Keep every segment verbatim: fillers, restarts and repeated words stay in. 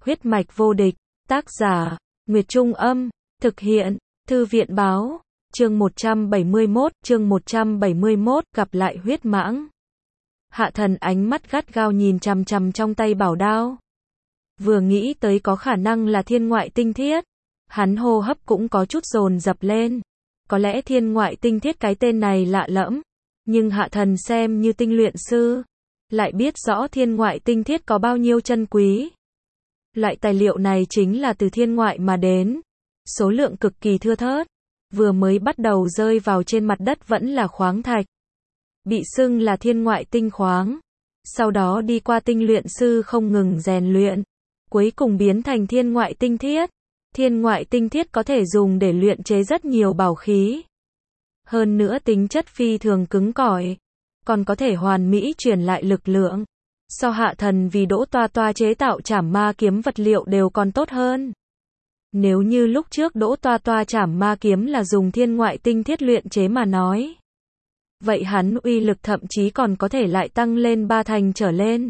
Huyết mạch vô địch, tác giả, Nguyệt Trung Âm, thực hiện, Thư viện Báo, chương một trăm bảy mươi mốt, chương một trăm bảy mươi mốt, gặp lại huyết mãng. Hạ Thần ánh mắt gắt gao nhìn chằm chằm trong tay bảo đao. Vừa nghĩ tới có khả năng là thiên ngoại tinh thiết, hắn hô hấp cũng có chút dồn dập lên. Có lẽ thiên ngoại tinh thiết cái tên này lạ lẫm, nhưng Hạ Thần xem như tinh luyện sư, lại biết rõ thiên ngoại tinh thiết có bao nhiêu chân quý. Loại tài liệu này chính là từ thiên ngoại mà đến, số lượng cực kỳ thưa thớt, vừa mới bắt đầu rơi vào trên mặt đất vẫn là khoáng thạch, bị xưng là thiên ngoại tinh khoáng, sau đó đi qua tinh luyện sư không ngừng rèn luyện, cuối cùng biến thành thiên ngoại tinh thiết. Thiên ngoại tinh thiết có thể dùng để luyện chế rất nhiều bảo khí. Hơn nữa tính chất phi thường cứng cỏi, còn có thể hoàn mỹ truyền lại lực lượng. So Hạ Thần vì Đỗ Toa Toa chế tạo trảm ma kiếm vật liệu đều còn tốt hơn. Nếu như lúc trước Đỗ Toa Toa trảm ma kiếm là dùng thiên ngoại tinh thiết luyện chế mà nói, vậy hắn uy lực thậm chí còn có thể lại tăng lên ba thành trở lên.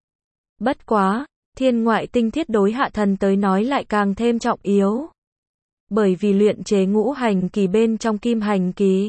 Bất quá, thiên ngoại tinh thiết đối Hạ Thần tới nói lại càng thêm trọng yếu. Bởi vì luyện chế ngũ hành kỳ bên trong kim hành kỳ,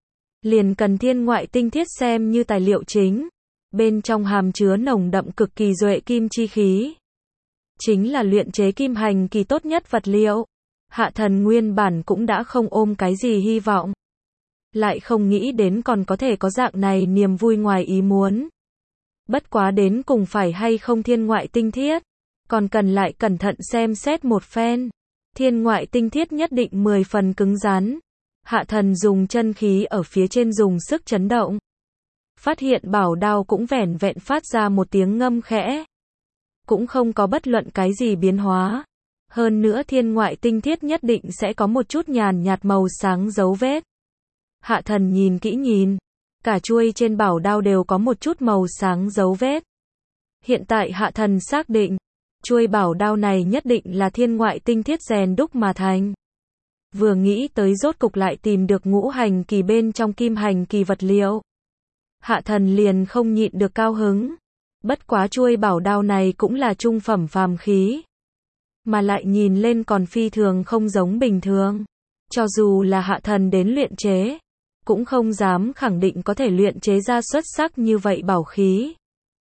liền cần thiên ngoại tinh thiết xem như tài liệu chính. Bên trong hàm chứa nồng đậm cực kỳ duệ kim chi khí, chính là luyện chế kim hành kỳ tốt nhất vật liệu. Hạ Thần nguyên bản cũng đã không ôm cái gì hy vọng, lại không nghĩ đến còn có thể có dạng này niềm vui ngoài ý muốn. Bất quá đến cùng phải hay không thiên ngoại tinh thiết, còn cần lại cẩn thận xem xét một phen. Thiên ngoại tinh thiết nhất định mười phần cứng rắn. Hạ Thần dùng chân khí ở phía trên dùng sức chấn động, phát hiện bảo đao cũng vẻn vẹn phát ra một tiếng ngâm khẽ, cũng không có bất luận cái gì biến hóa. Hơn nữa thiên ngoại tinh thiết nhất định sẽ có một chút nhàn nhạt màu sáng dấu vết. Hạ Thần nhìn kỹ nhìn, cả chuôi trên bảo đao đều có một chút màu sáng dấu vết. Hiện tại Hạ Thần xác định, chuôi bảo đao này nhất định là thiên ngoại tinh thiết rèn đúc mà thành. Vừa nghĩ tới rốt cục lại tìm được ngũ hành kỳ bên trong kim hành kỳ vật liệu, Hạ Thần liền không nhịn được cao hứng. Bất quá chuôi bảo đao này cũng là trung phẩm phàm khí, mà lại nhìn lên còn phi thường không giống bình thường. Cho dù là Hạ Thần đến luyện chế, cũng không dám khẳng định có thể luyện chế ra xuất sắc như vậy bảo khí.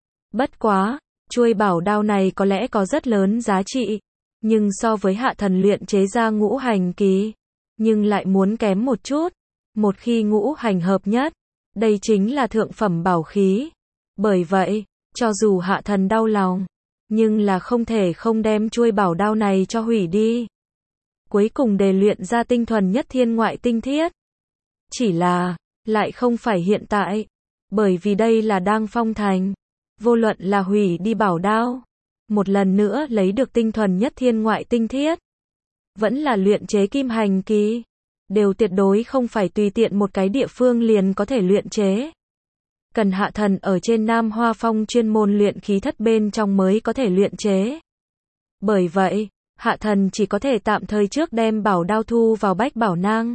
Bất quá, chuôi bảo đao này có lẽ có rất lớn giá trị, nhưng so với Hạ Thần luyện chế ra ngũ hành kỳ, nhưng lại muốn kém một chút. Một khi ngũ hành hợp nhất, đây chính là thượng phẩm bảo khí. Bởi vậy, cho dù Hạ Thần đau lòng, nhưng là không thể không đem chuôi bảo đao này cho hủy đi. Cuối cùng để luyện ra tinh thuần nhất thiên ngoại tinh thiết. Chỉ là, lại không phải hiện tại. Bởi vì đây là đang phong thành. Vô luận là hủy đi bảo đao, một lần nữa lấy được tinh thuần nhất thiên ngoại tinh thiết, vẫn là luyện chế kim hành kỳ, đều tuyệt đối không phải tùy tiện một cái địa phương liền có thể luyện chế. Cần Hạ Thần ở trên Nam Hoa Phong chuyên môn luyện khí thất bên trong mới có thể luyện chế. Bởi vậy, Hạ Thần chỉ có thể tạm thời trước đem bảo đao thu vào Bách Bảo Nang,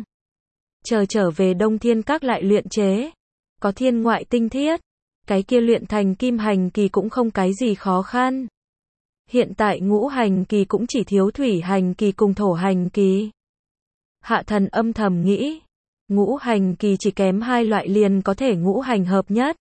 chờ trở về Đông Thiên Các lại luyện chế. Có thiên ngoại tinh thiết, cái kia luyện thành kim hành kỳ cũng không cái gì khó khăn. Hiện tại ngũ hành kỳ cũng chỉ thiếu thủy hành kỳ cùng thổ hành kỳ. Hạ Thần âm thầm nghĩ, ngũ hành kỳ chỉ kém hai loại liền có thể ngũ hành hợp nhất.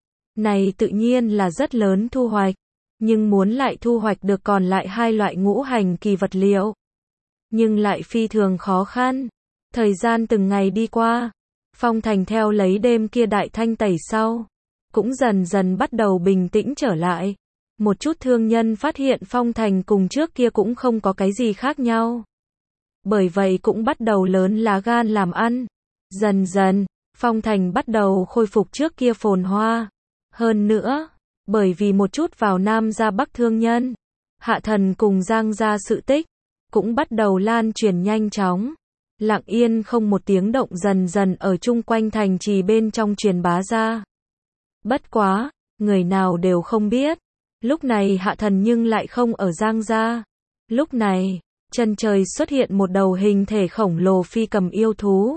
Này tự nhiên là rất lớn thu hoạch, nhưng muốn lại thu hoạch được còn lại hai loại ngũ hành kỳ vật liệu, nhưng lại phi thường khó khăn. Thời gian từng ngày đi qua, phong thành theo lấy đêm kia đại thanh tẩy sau, cũng dần dần bắt đầu bình tĩnh trở lại. Một chút thương nhân phát hiện phong thành cùng trước kia cũng không có cái gì khác nhau, bởi vậy cũng bắt đầu lớn lá gan làm ăn. Dần dần, phong thành bắt đầu khôi phục trước kia phồn hoa. Hơn nữa, bởi vì một chút vào Nam ra Bắc thương nhân, Hạ Thần cùng Giang gia sự tích, cũng bắt đầu lan truyền nhanh chóng. Lặng yên không một tiếng động dần dần ở chung quanh thành trì bên trong truyền bá ra. Bất quá, người nào đều không biết, lúc này Hạ Thần nhưng lại không ở Giang gia. Lúc này, chân trời xuất hiện một đầu hình thể khổng lồ phi cầm yêu thú.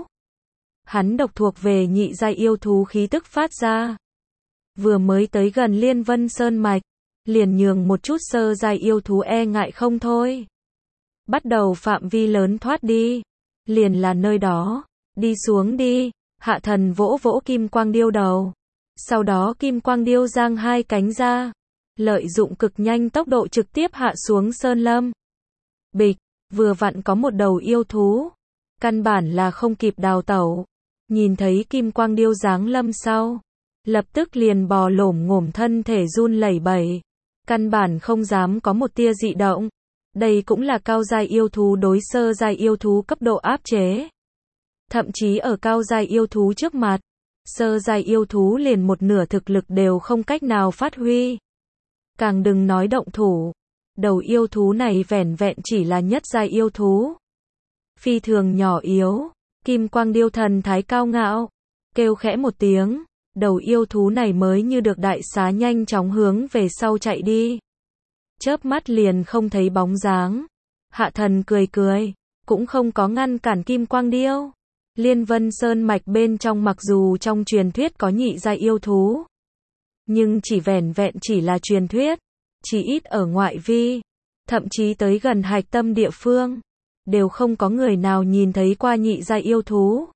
Hắn độc thuộc về nhị giai yêu thú khí tức phát ra. Vừa mới tới gần Liên Vân Sơn Mạch, liền nhường một chút sơ giai yêu thú e ngại không thôi. Bắt đầu phạm vi lớn thoát đi, liền là nơi đó, đi xuống đi, Hạ Thần vỗ vỗ Kim Quang Điêu đầu. Sau đó Kim Quang Điêu giang hai cánh ra, lợi dụng cực nhanh tốc độ trực tiếp hạ xuống sơn lâm. Bịch, vừa vặn có một đầu yêu thú, căn bản là không kịp đào tẩu, nhìn thấy Kim Quang Điêu giáng lâm sau, lập tức liền bò lổm ngổm thân thể run lẩy bẩy, căn bản không dám có một tia dị động. Đây cũng là cao giai yêu thú đối sơ giai yêu thú cấp độ áp chế. Thậm chí ở cao giai yêu thú trước mặt, sơ giai yêu thú liền một nửa thực lực đều không cách nào phát huy. Càng đừng nói động thủ. Đầu yêu thú này vẻn vẹn chỉ là nhất giai yêu thú. Phi thường nhỏ yếu, Kim Quang Điêu thần thái cao ngạo, kêu khẽ một tiếng, đầu yêu thú này mới như được đại xá nhanh chóng hướng về sau chạy đi. Chớp mắt liền không thấy bóng dáng. Hạ Thần cười cười, cũng không có ngăn cản Kim Quang Điêu. Liên Vân Sơn mạch bên trong mặc dù trong truyền thuyết có nhị giai yêu thú, nhưng chỉ vẻn vẹn chỉ là truyền thuyết, chỉ ít ở ngoại vi, thậm chí tới gần hạch tâm địa phương, đều không có người nào nhìn thấy qua nhị giai yêu thú.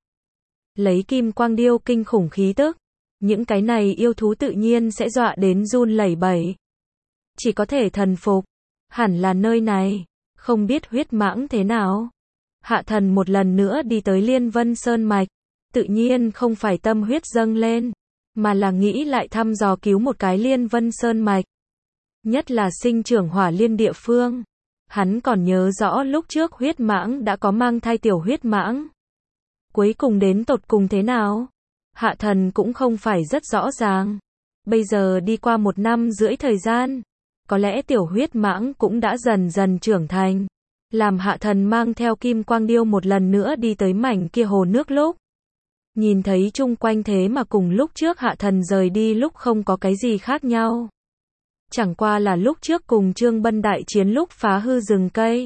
Lấy Kim Quang Điêu kinh khủng khí tức, những cái này yêu thú tự nhiên sẽ dọa đến run lẩy bẩy. Chỉ có thể thần phục, hẳn là nơi này, không biết huyết mãng thế nào. Hạ Thần một lần nữa đi tới Liên Vân Sơn mạch, tự nhiên không phải tâm huyết dâng lên, mà là nghĩ lại thăm dò cứu một cái Liên Vân Sơn mạch. Nhất là sinh trưởng hỏa liên địa phương. Hắn còn nhớ rõ lúc trước huyết mãng đã có mang thai tiểu huyết mãng. Cuối cùng đến tột cùng thế nào? Hạ Thần cũng không phải rất rõ ràng. Bây giờ đi qua một năm rưỡi thời gian, có lẽ tiểu huyết mãng cũng đã dần dần trưởng thành. Làm Hạ Thần mang theo Kim Quang Điêu một lần nữa đi tới mảnh kia hồ nước lúc. Nhìn thấy chung quanh thế mà cùng lúc trước Hạ Thần rời đi lúc không có cái gì khác nhau. Chẳng qua là lúc trước cùng Trương Bân đại chiến lúc phá hư rừng cây.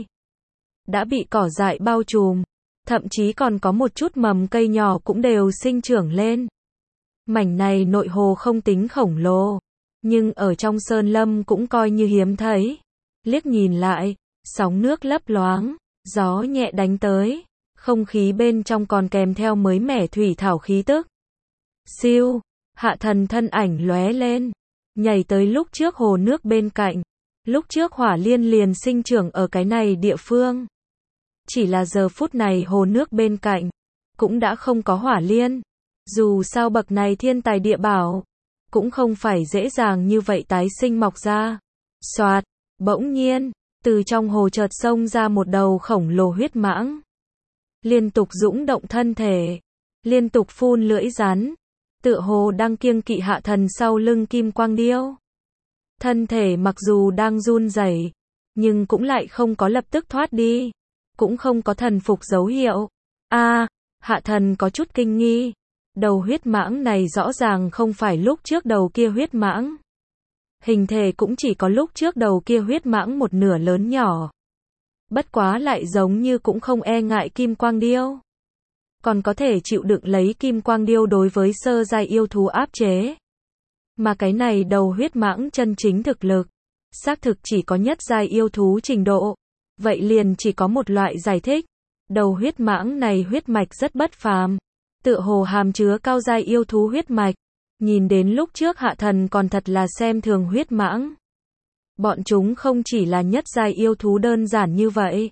Đã bị cỏ dại bao trùm. Thậm chí còn có một chút mầm cây nhỏ cũng đều sinh trưởng lên. Mảnh này nội hồ không tính khổng lồ, nhưng ở trong sơn lâm cũng coi như hiếm thấy. Liếc nhìn lại, sóng nước lấp loáng, gió nhẹ đánh tới, không khí bên trong còn kèm theo mới mẻ thủy thảo khí tức. Siêu, Hạ Thần thân ảnh lóe lên, nhảy tới lúc trước hồ nước bên cạnh. Lúc trước hỏa liên liền sinh trưởng ở cái này địa phương. Chỉ là giờ phút này hồ nước bên cạnh cũng đã không có hỏa liên. Dù sao bậc này thiên tài địa bảo cũng không phải dễ dàng như vậy tái sinh mọc ra. Soạt, bỗng nhiên, từ trong hồ chợt xông ra một đầu khổng lồ huyết mãng. Liên tục dũng động thân thể, liên tục phun lưỡi rắn, tựa hồ đang kiêng kỵ Hạ Thần sau lưng Kim Quang Điêu. Thân thể mặc dù đang run rẩy, nhưng cũng lại không có lập tức thoát đi, cũng không có thần phục dấu hiệu. A, à, Hạ Thần có chút kinh nghi, đầu huyết mãng này rõ ràng không phải lúc trước đầu kia huyết mãng. Hình thể cũng chỉ có lúc trước đầu kia huyết mãng một nửa lớn nhỏ. Bất quá lại giống như cũng không e ngại Kim Quang Điêu. Còn có thể chịu đựng lấy Kim Quang Điêu đối với sơ giai yêu thú áp chế. Mà cái này đầu huyết mãng chân chính thực lực, xác thực chỉ có nhất giai yêu thú trình độ. Vậy liền chỉ có một loại giải thích. Đầu huyết mãng này huyết mạch rất bất phàm, tựa hồ hàm chứa cao giai yêu thú huyết mạch. Nhìn đến lúc trước Hạ Thần còn thật là xem thường huyết mãng. Bọn chúng không chỉ là nhất giai yêu thú đơn giản như vậy.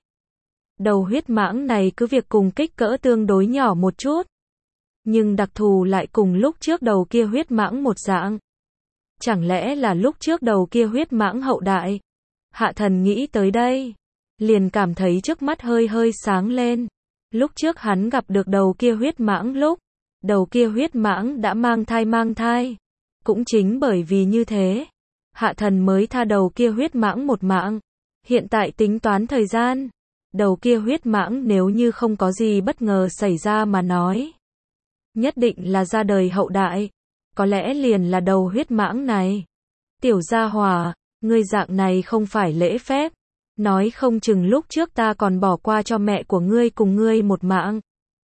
Đầu huyết mãng này cứ việc cùng kích cỡ tương đối nhỏ một chút, nhưng đặc thù lại cùng lúc trước đầu kia huyết mãng một dạng. Chẳng lẽ là lúc trước đầu kia huyết mãng hậu đại? Hạ Thần nghĩ tới đây, liền cảm thấy trước mắt hơi hơi sáng lên. Lúc trước hắn gặp được đầu kia huyết mãng lúc, đầu kia huyết mãng đã mang thai mang thai. Cũng chính bởi vì như thế, Hạ Thần mới tha đầu kia huyết mãng một mạng. Hiện tại tính toán thời gian, đầu kia huyết mãng nếu như không có gì bất ngờ xảy ra mà nói, nhất định là ra đời hậu đại. Có lẽ liền là đầu huyết mãng này. Tiểu gia hỏa, ngươi dạng này không phải lễ phép. Nói không chừng lúc trước ta còn bỏ qua cho mẹ của ngươi cùng ngươi một mạng.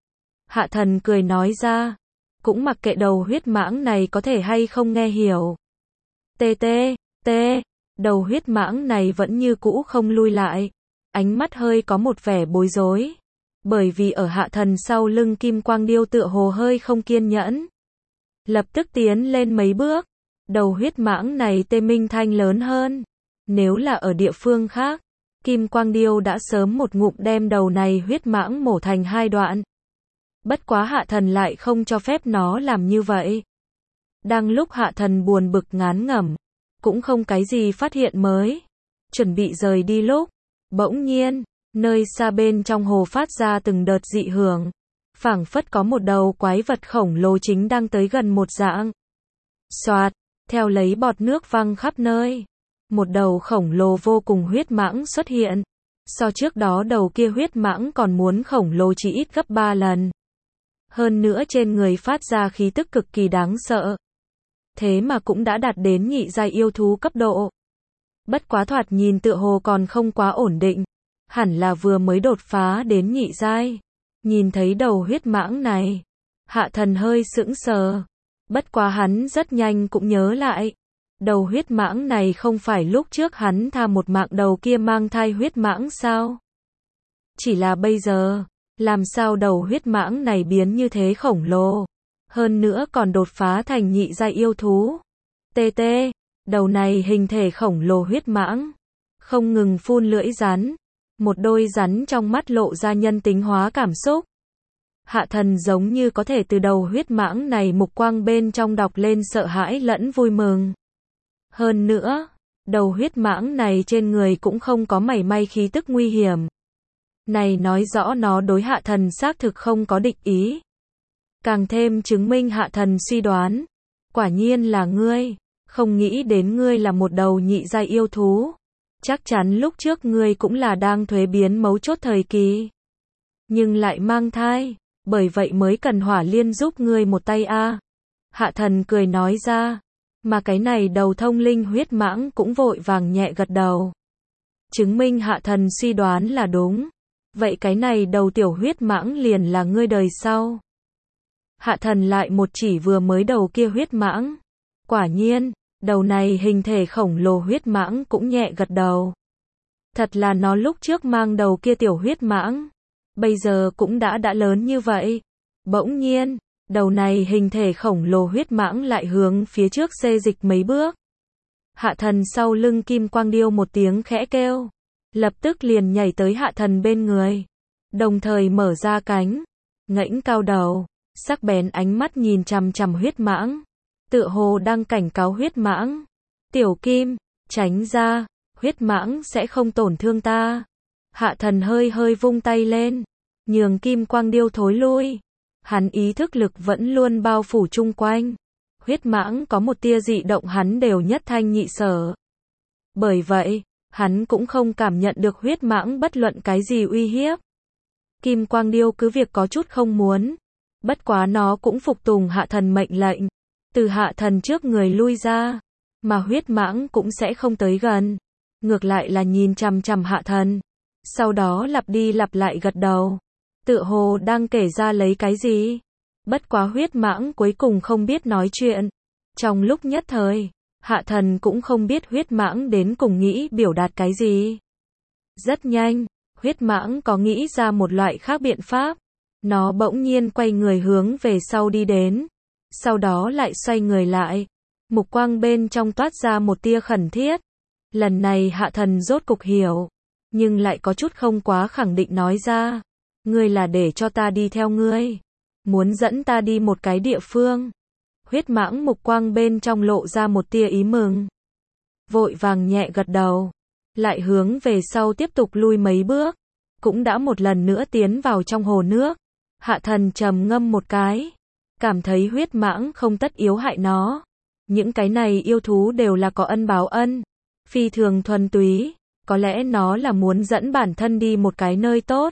Hạ Thần cười nói ra, cũng mặc kệ đầu huyết mãng này có thể hay không nghe hiểu. Tê tê, tê, đầu huyết mãng này vẫn như cũ không lui lại. Ánh mắt hơi có một vẻ bối rối. Bởi vì ở hạ thần sau lưng kim quang điêu tựa hồ hơi không kiên nhẫn. Lập tức tiến lên mấy bước. Đầu huyết mãng này tê minh thanh lớn hơn. Nếu là ở địa phương khác, kim quang điêu đã sớm một ngụm đem đầu này huyết mãng mổ thành hai đoạn. Bất quá hạ thần lại không cho phép nó làm như vậy. Đang lúc hạ thần buồn bực ngán ngẩm, cũng không cái gì phát hiện mới. Chuẩn bị rời đi lúc, bỗng nhiên, nơi xa bên trong hồ phát ra từng đợt dị hưởng. Phảng phất có một đầu quái vật khổng lồ chính đang tới gần một dạng. Xoạt, theo lấy bọt nước văng khắp nơi. Một đầu khổng lồ vô cùng huyết mãng xuất hiện. So trước đó đầu kia huyết mãng còn muốn khổng lồ chỉ ít gấp ba lần. Hơn nữa trên người phát ra khí tức cực kỳ đáng sợ. Thế mà cũng đã đạt đến nhị giai yêu thú cấp độ. Bất quá thoạt nhìn tựa hồ còn không quá ổn định. Hẳn là vừa mới đột phá đến nhị giai. Nhìn thấy đầu huyết mãng này, hạ thần hơi sững sờ. Bất quá hắn rất nhanh cũng nhớ lại. Đầu huyết mãng này không phải lúc trước hắn tha một mạng đầu kia mang thai huyết mãng sao? Chỉ là bây giờ, làm sao đầu huyết mãng này biến như thế khổng lồ? Hơn nữa còn đột phá thành nhị giai yêu thú. Tê tê, đầu này hình thể khổng lồ huyết mãng. Không ngừng phun lưỡi rắn. Một đôi rắn trong mắt lộ ra nhân tính hóa cảm xúc. Hạ thần giống như có thể từ đầu huyết mãng này mục quang bên trong đọc lên sợ hãi lẫn vui mừng. Hơn nữa, đầu huyết mãng này trên người cũng không có mảy may khí tức nguy hiểm. Này nói rõ nó đối hạ thần xác thực không có địch ý. Càng thêm chứng minh hạ thần suy đoán. Quả nhiên là ngươi, không nghĩ đến ngươi là một đầu nhị giai yêu thú. Chắc chắn lúc trước ngươi cũng là đang thuế biến mấu chốt thời kỳ. Nhưng lại mang thai, bởi vậy mới cần Hỏa Liên giúp ngươi một tay a. Hạ thần cười nói ra. Mà cái này đầu thông linh huyết mãng cũng vội vàng nhẹ gật đầu. Chứng minh hạ thần suy đoán là đúng. Vậy cái này đầu tiểu huyết mãng liền là ngươi đời sau. Hạ thần lại một chỉ vừa mới đầu kia huyết mãng. Quả nhiên, đầu này hình thể khổng lồ huyết mãng cũng nhẹ gật đầu. Thật là nó lúc trước mang đầu kia tiểu huyết mãng. Bây giờ cũng đã đã lớn như vậy. Bỗng nhiên, đầu này hình thể khổng lồ huyết mãng lại hướng phía trước xê dịch mấy bước. Hạ thần sau lưng kim quang điêu một tiếng khẽ kêu. Lập tức liền nhảy tới hạ thần bên người. Đồng thời mở ra cánh. Ngẩng cao đầu. Sắc bén ánh mắt nhìn chằm chằm huyết mãng. Tựa hồ đang cảnh cáo huyết mãng. Tiểu kim, tránh ra. Huyết mãng sẽ không tổn thương ta. Hạ thần hơi hơi vung tay lên. Nhường kim quang điêu thối lui. Hắn ý thức lực vẫn luôn bao phủ chung quanh. Huyết mãng có một tia dị động hắn đều nhất thanh nhị sở. Bởi vậy, hắn cũng không cảm nhận được huyết mãng bất luận cái gì uy hiếp. Kim quang điêu cứ việc có chút không muốn. Bất quá nó cũng phục tùng hạ thần mệnh lệnh. Từ hạ thần trước người lui ra. Mà huyết mãng cũng sẽ không tới gần. Ngược lại là nhìn chằm chằm hạ thần. Sau đó lặp đi lặp lại gật đầu. Tựa hồ đang kể ra lấy cái gì. Bất quá huyết mãng cuối cùng không biết nói chuyện. Trong lúc nhất thời, hạ thần cũng không biết huyết mãng đến cùng nghĩ biểu đạt cái gì. Rất nhanh, huyết mãng có nghĩ ra một loại khác biện pháp. Nó bỗng nhiên quay người hướng về sau đi đến. Sau đó lại xoay người lại. Mục quang bên trong toát ra một tia khẩn thiết. Lần này hạ thần rốt cục hiểu. Nhưng lại có chút không quá khẳng định nói ra. Ngươi là để cho ta đi theo ngươi. Muốn dẫn ta đi một cái địa phương. Huyết mãng mục quang bên trong lộ ra một tia ý mừng. Vội vàng nhẹ gật đầu. Lại hướng về sau tiếp tục lui mấy bước. Cũng đã một lần nữa tiến vào trong hồ nước. Hạ thần trầm ngâm một cái. Cảm thấy huyết mãng không tất yếu hại nó. Những cái này yêu thú đều là có ân báo ân. Phi thường thuần túy. Có lẽ nó là muốn dẫn bản thân đi một cái nơi tốt.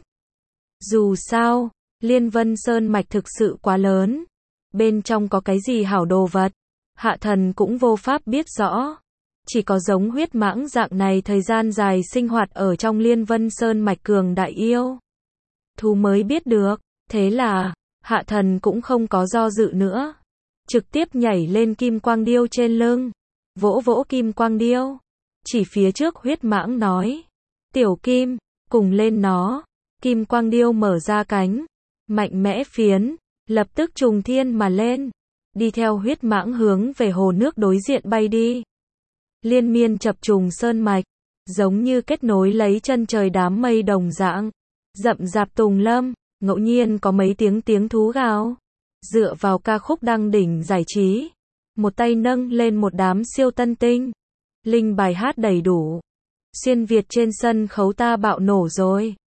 Dù sao, Liên Vân Sơn Mạch thực sự quá lớn. Bên trong có cái gì hảo đồ vật. Hạ thần cũng vô pháp biết rõ. Chỉ có giống huyết mãng dạng này thời gian dài sinh hoạt ở trong Liên Vân Sơn Mạch cường đại yêu thú mới biết được. Thế là, hạ thần cũng không có do dự nữa. Trực tiếp nhảy lên kim quang điêu trên lưng. Vỗ vỗ kim quang điêu. chỉ phía trước huyết mãng nói. Tiểu Kim, cùng lên nó. Kim quang điêu mở ra cánh, mạnh mẽ phiến, lập tức trùng thiên mà lên, đi theo huyết mãng hướng về hồ nước đối diện bay đi. Liên miên chập trùng sơn mạch, giống như kết nối lấy chân trời đám mây đồng dạng, rậm rạp tùng lâm, ngẫu nhiên có mấy tiếng tiếng thú gào. Dựa vào ca khúc đăng đỉnh giải trí, một tay nâng lên một đám siêu tân tinh, linh bài hát đầy đủ. Xuyên Việt trên sân khấu ta bạo nổ rồi.